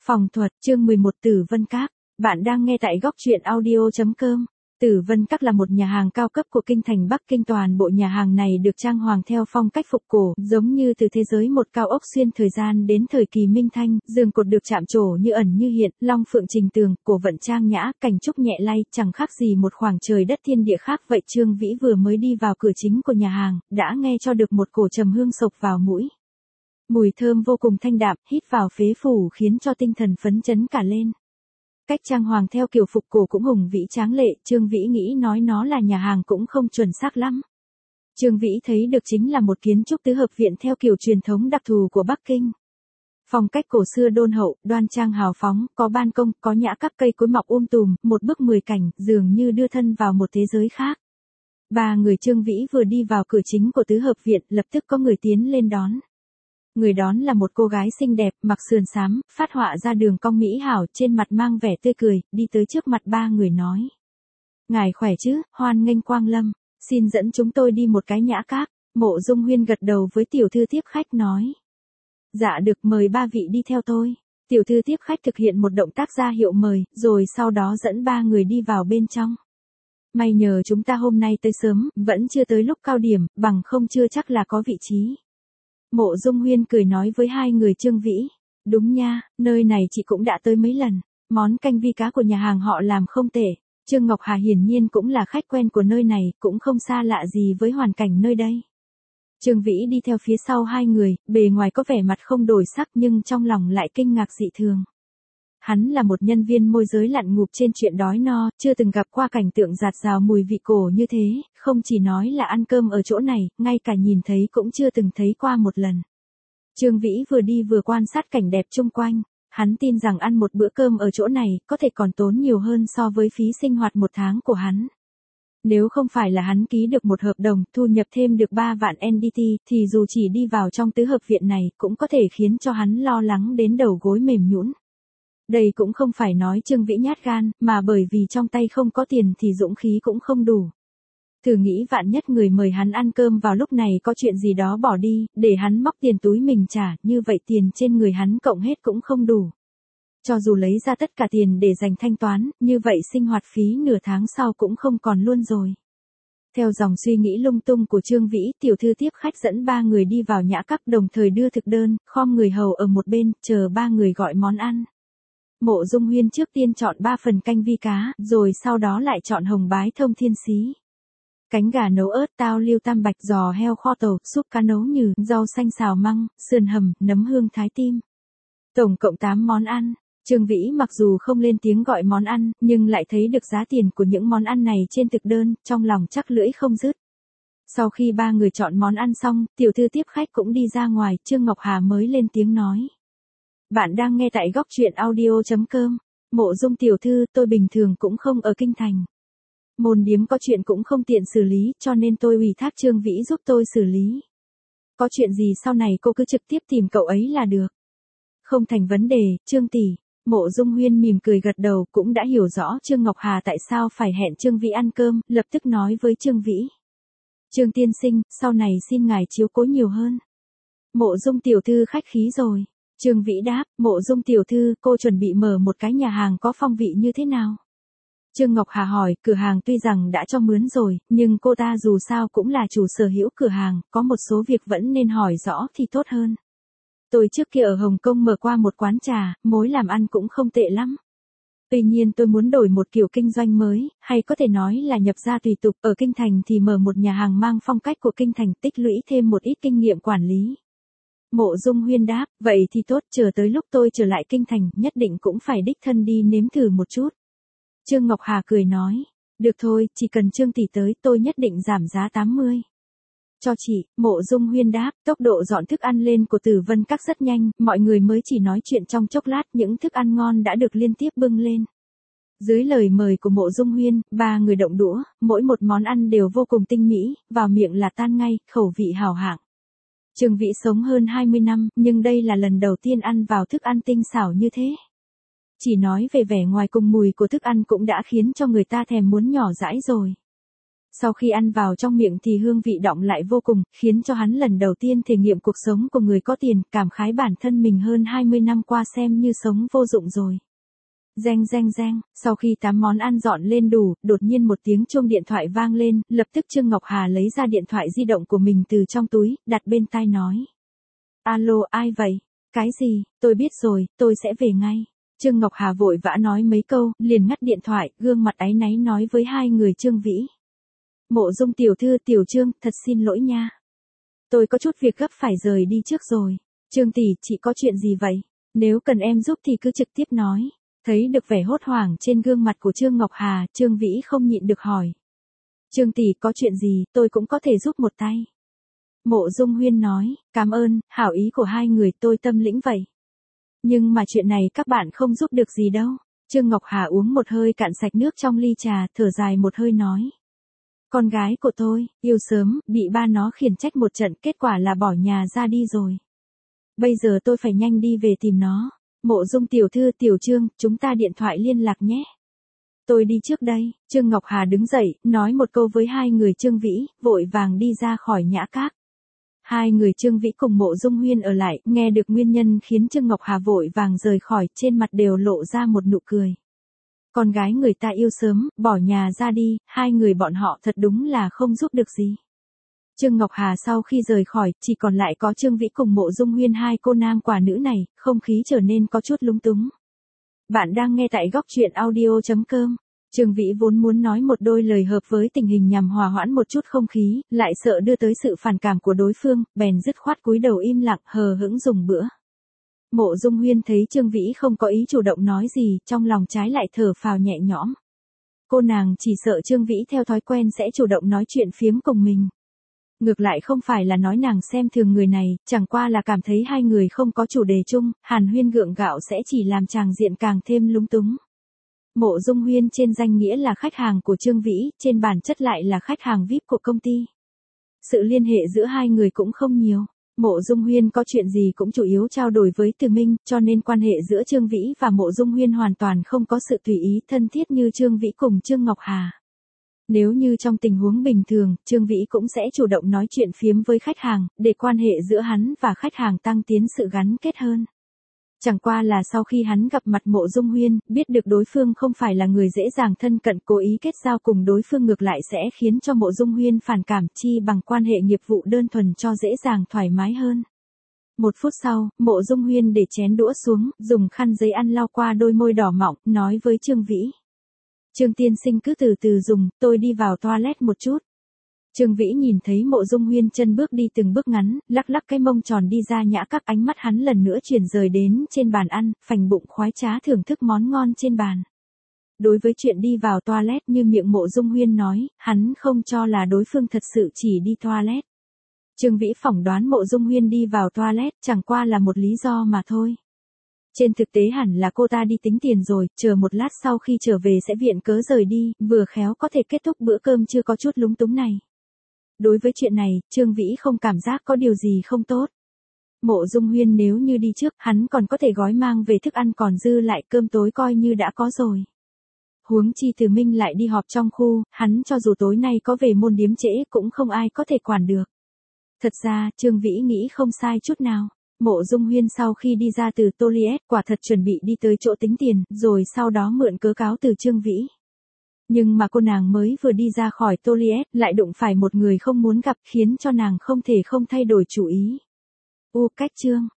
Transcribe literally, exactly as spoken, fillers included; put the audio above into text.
Phòng thuật, chương mười một Tử Vân Các. Bạn đang nghe tại góc truyện audio chấm com. Tử Vân Các là một nhà hàng cao cấp của kinh thành Bắc Kinh. Toàn bộ nhà hàng này được trang hoàng theo phong cách phục cổ, giống như từ thế giới một cao ốc xuyên thời gian đến thời kỳ Minh Thanh, giường cột được chạm trổ như ẩn như hiện, long phượng trình tường, cổ vận trang nhã, cảnh trúc nhẹ lay, chẳng khác gì một khoảng trời đất thiên địa khác vậy. Trương Vĩ vừa mới đi vào cửa chính của nhà hàng, đã nghe cho được một cổ trầm hương sộc vào mũi. Mùi thơm vô cùng thanh đạm, hít vào phế phủ khiến cho tinh thần phấn chấn cả lên. Cách trang hoàng theo kiểu phục cổ cũng hùng vĩ tráng lệ, Trương Vĩ nghĩ nói nó là nhà hàng cũng không chuẩn xác lắm. Trương Vĩ thấy được chính là một kiến trúc tứ hợp viện theo kiểu truyền thống đặc thù của Bắc Kinh. Phong cách cổ xưa đôn hậu, đoan trang hào phóng, có ban công, có nhã các cây cối mọc um tùm, một bức mười cảnh, dường như đưa thân vào một thế giới khác. Ba người Trương Vĩ vừa đi vào cửa chính của tứ hợp viện, lập tức có người tiến lên đón. Người đón là một cô gái xinh đẹp, mặc sườn xám, phát họa ra đường cong mỹ hảo, trên mặt mang vẻ tươi cười, đi tới trước mặt ba người nói. Ngài khỏe chứ, hoan nghênh quang lâm, xin dẫn chúng tôi đi một cái nhã các. Mộ Dung Huyên gật đầu với tiểu thư tiếp khách nói. Dạ được, mời ba vị đi theo tôi. Tiểu thư tiếp khách thực hiện một động tác ra hiệu mời, rồi sau đó dẫn ba người đi vào bên trong. May nhờ chúng ta hôm nay tới sớm, vẫn chưa tới lúc cao điểm, bằng không chưa chắc là có vị trí. Mộ Dung Huyên cười nói với hai người Trương Vĩ. Đúng nha, nơi này chị cũng đã tới mấy lần. Món canh vi cá của nhà hàng họ làm không tệ. Trương Ngọc Hà hiển nhiên cũng là khách quen của nơi này, cũng không xa lạ gì với hoàn cảnh nơi đây. Trương Vĩ đi theo phía sau hai người, bề ngoài có vẻ mặt không đổi sắc nhưng trong lòng lại kinh ngạc dị thường. Hắn là một nhân viên môi giới lặn ngụp trên chuyện đói no, chưa từng gặp qua cảnh tượng rạt rào mùi vị cổ như thế, không chỉ nói là ăn cơm ở chỗ này, ngay cả nhìn thấy cũng chưa từng thấy qua một lần. Trương Vĩ vừa đi vừa quan sát cảnh đẹp chung quanh, hắn tin rằng ăn một bữa cơm ở chỗ này có thể còn tốn nhiều hơn so với phí sinh hoạt một tháng của hắn. Nếu không phải là hắn ký được một hợp đồng, thu nhập thêm được ba vạn en đê tê, thì dù chỉ đi vào trong tứ hợp viện này cũng có thể khiến cho hắn lo lắng đến đầu gối mềm nhũn. Đây cũng không phải nói Trương Vĩ nhát gan, mà bởi vì trong tay không có tiền thì dũng khí cũng không đủ. Thử nghĩ vạn nhất người mời hắn ăn cơm vào lúc này có chuyện gì đó bỏ đi, để hắn móc tiền túi mình trả, như vậy tiền trên người hắn cộng hết cũng không đủ. Cho dù lấy ra tất cả tiền để dành thanh toán, như vậy sinh hoạt phí nửa tháng sau cũng không còn luôn rồi. Theo dòng suy nghĩ lung tung của Trương Vĩ, tiểu thư tiếp khách dẫn ba người đi vào nhã các, đồng thời đưa thực đơn, khom người hầu ở một bên, chờ ba người gọi món ăn. Mộ Dung Huyên trước tiên chọn ba phần canh vi cá, rồi sau đó lại chọn hồng bái thông thiên xí. Cánh gà nấu ớt, tao liêu tam bạch, giò heo kho tàu, súp cá nấu nhừ, rau xanh xào măng, sườn hầm, nấm hương thái tim. Tổng cộng tám món ăn. Trương Vĩ mặc dù không lên tiếng gọi món ăn, nhưng lại thấy được giá tiền của những món ăn này trên thực đơn, trong lòng chắc lưỡi không dứt. Sau khi ba người chọn món ăn xong, tiểu thư tiếp khách cũng đi ra ngoài, Trương Ngọc Hà mới lên tiếng nói. Bạn đang nghe tại góc truyện audio chấm com. Mộ Dung tiểu thư, tôi bình thường cũng không ở kinh thành. Môn điếm có chuyện cũng không tiện xử lý, cho nên tôi ủy thác Trương Vĩ giúp tôi xử lý. Có chuyện gì sau này cô cứ trực tiếp tìm cậu ấy là được. Không thành vấn đề, Trương tỷ. Mộ Dung Huyên mỉm cười gật đầu, cũng đã hiểu rõ Trương Ngọc Hà tại sao phải hẹn Trương Vĩ ăn cơm, lập tức nói với Trương Vĩ. Trương tiên sinh, sau này xin ngài chiếu cố nhiều hơn. Mộ Dung tiểu thư khách khí rồi. Trương Vĩ đáp, Mộ Dung tiểu thư, cô chuẩn bị mở một cái nhà hàng có phong vị như thế nào? Trương Ngọc Hà hỏi, cửa hàng tuy rằng đã cho mướn rồi, nhưng cô ta dù sao cũng là chủ sở hữu cửa hàng, có một số việc vẫn nên hỏi rõ thì tốt hơn. Tôi trước kia ở Hồng Kông mở qua một quán trà, mối làm ăn cũng không tệ lắm. Tuy nhiên tôi muốn đổi một kiểu kinh doanh mới, hay có thể nói là nhập gia tùy tục, ở kinh thành thì mở một nhà hàng mang phong cách của kinh thành, tích lũy thêm một ít kinh nghiệm quản lý. Mộ Dung Huyên đáp, vậy thì tốt, chờ tới lúc tôi trở lại kinh thành, nhất định cũng phải đích thân đi nếm thử một chút. Trương Ngọc Hà cười nói, được thôi, chỉ cần Trương tỷ tới, tôi nhất định giảm giá tám mươi. Cho chị. Mộ Dung Huyên đáp, tốc độ dọn thức ăn lên của Tử Vân Các rất nhanh, mọi người mới chỉ nói chuyện trong chốc lát, những thức ăn ngon đã được liên tiếp bưng lên. Dưới lời mời của Mộ Dung Huyên, ba người động đũa, mỗi một món ăn đều vô cùng tinh mỹ, vào miệng là tan ngay, khẩu vị hảo hạng. Trương Vĩ sống hơn hai mươi năm, nhưng đây là lần đầu tiên ăn vào thức ăn tinh xảo như thế. Chỉ nói về vẻ ngoài cùng mùi của thức ăn cũng đã khiến cho người ta thèm muốn nhỏ dãi rồi. Sau khi ăn vào trong miệng thì hương vị đọng lại vô cùng, khiến cho hắn lần đầu tiên thể nghiệm cuộc sống của người có tiền, cảm khái bản thân mình hơn hai mươi năm qua xem như sống vô dụng rồi. Reng reng reng, sau khi tám món ăn dọn lên đủ, đột nhiên một tiếng chuông điện thoại vang lên, lập tức Trương Ngọc Hà lấy ra điện thoại di động của mình từ trong túi, đặt bên tai nói. Alo, ai vậy? Cái gì, tôi biết rồi, tôi sẽ về ngay. Trương Ngọc Hà vội vã nói mấy câu, liền ngắt điện thoại, gương mặt áy náy nói với hai người Trương Vĩ. Mộ Dung tiểu thư, tiểu Trương, thật xin lỗi nha. Tôi có chút việc gấp phải rời đi trước rồi. Trương tỷ, chị có chuyện gì vậy? Nếu cần em giúp thì cứ trực tiếp nói. Thấy được vẻ hốt hoảng trên gương mặt của Trương Ngọc Hà, Trương Vĩ không nhịn được hỏi. Trương tỷ, có chuyện gì, tôi cũng có thể giúp một tay. Mộ Dung Huyên nói, cảm ơn, hảo ý của hai người, tôi tâm lĩnh vậy. Nhưng mà chuyện này các bạn không giúp được gì đâu. Trương Ngọc Hà uống một hơi cạn sạch nước trong ly trà, thở dài một hơi nói. Con gái của tôi, yêu sớm, bị ba nó khiển trách một trận, kết quả là bỏ nhà ra đi rồi. Bây giờ tôi phải nhanh đi về tìm nó. Mộ Dung tiểu thư, tiểu Trương, chúng ta điện thoại liên lạc nhé. Tôi đi trước đây. Trương Ngọc Hà đứng dậy, nói một câu với hai người Trương Vĩ, vội vàng đi ra khỏi nhã các. Hai người Trương Vĩ cùng Mộ Dung Huyên ở lại, nghe được nguyên nhân khiến Trương Ngọc Hà vội vàng rời khỏi, trên mặt đều lộ ra một nụ cười. Con gái người ta yêu sớm, bỏ nhà ra đi, hai người bọn họ thật đúng là không giúp được gì. Trương Ngọc Hà sau khi rời khỏi, chỉ còn lại có Trương Vĩ cùng Mộ Dung Huyên, hai cô nam quả nữ này, không khí trở nên có chút lúng túng. Bạn đang nghe tại góc truyện audio chấm com. Trương Vĩ vốn muốn nói một đôi lời hợp với tình hình nhằm hòa hoãn một chút không khí, lại sợ đưa tới sự phản cảm của đối phương, bèn dứt khoát cúi đầu im lặng, hờ hững dùng bữa. Mộ Dung Huyên thấy Trương Vĩ không có ý chủ động nói gì, trong lòng trái lại thở phào nhẹ nhõm. Cô nàng chỉ sợ Trương Vĩ theo thói quen sẽ chủ động nói chuyện phiếm cùng mình. Ngược lại không phải là nói nàng xem thường người này, chẳng qua là cảm thấy hai người không có chủ đề chung, hàn huyên gượng gạo sẽ chỉ làm chàng diện càng thêm lúng túng. Mộ Dung Huyên trên danh nghĩa là khách hàng của Trương Vĩ, trên bản chất lại là khách hàng vi ai pi của công ty. Sự liên hệ giữa hai người cũng không nhiều. Mộ Dung Huyên có chuyện gì cũng chủ yếu trao đổi với Từ Minh, cho nên quan hệ giữa Trương Vĩ và Mộ Dung Huyên hoàn toàn không có sự tùy ý thân thiết như Trương Vĩ cùng Trương Ngọc Hà. Nếu như trong tình huống bình thường, Trương Vĩ cũng sẽ chủ động nói chuyện phiếm với khách hàng, để quan hệ giữa hắn và khách hàng tăng tiến sự gắn kết hơn. Chẳng qua là sau khi hắn gặp mặt Mộ Dung Huyên, biết được đối phương không phải là người dễ dàng thân cận, cố ý kết giao cùng đối phương ngược lại sẽ khiến cho Mộ Dung Huyên phản cảm, chi bằng quan hệ nghiệp vụ đơn thuần cho dễ dàng thoải mái hơn. Một phút sau, Mộ Dung Huyên để chén đũa xuống, dùng khăn giấy ăn lau qua đôi môi đỏ mọng, nói với Trương Vĩ. Trương tiên sinh cứ từ từ dùng, tôi đi vào toilet một chút. Trương Vĩ nhìn thấy Mộ Dung Huyên chân bước đi từng bước ngắn, lắc lắc cái mông tròn đi ra nhã các, ánh mắt hắn lần nữa chuyển rời đến trên bàn ăn, phành bụng khoái trá thưởng thức món ngon trên bàn. Đối với chuyện đi vào toilet như miệng Mộ Dung Huyên nói, hắn không cho là đối phương thật sự chỉ đi toilet. Trương Vĩ phỏng đoán Mộ Dung Huyên đi vào toilet chẳng qua là một lý do mà thôi. Trên thực tế hẳn là cô ta đi tính tiền rồi, chờ một lát sau khi trở về sẽ viện cớ rời đi, vừa khéo có thể kết thúc bữa cơm chưa có chút lúng túng này. Đối với chuyện này, Trương Vĩ không cảm giác có điều gì không tốt. Mộ Dung Huyên nếu như đi trước, hắn còn có thể gói mang về thức ăn còn dư lại, cơm tối coi như đã có rồi. Huống chi Từ Minh lại đi họp trong khu, hắn cho dù tối nay có về môn điếm trễ cũng không ai có thể quản được. Thật ra, Trương Vĩ nghĩ không sai chút nào. Mộ Dung Huyên sau khi đi ra từ toilet quả thật chuẩn bị đi tới chỗ tính tiền, rồi sau đó mượn cớ cáo từ Trương Vĩ. Nhưng mà cô nàng mới vừa đi ra khỏi toilet, lại đụng phải một người không muốn gặp, khiến cho nàng không thể không thay đổi chủ ý. U cách Trương,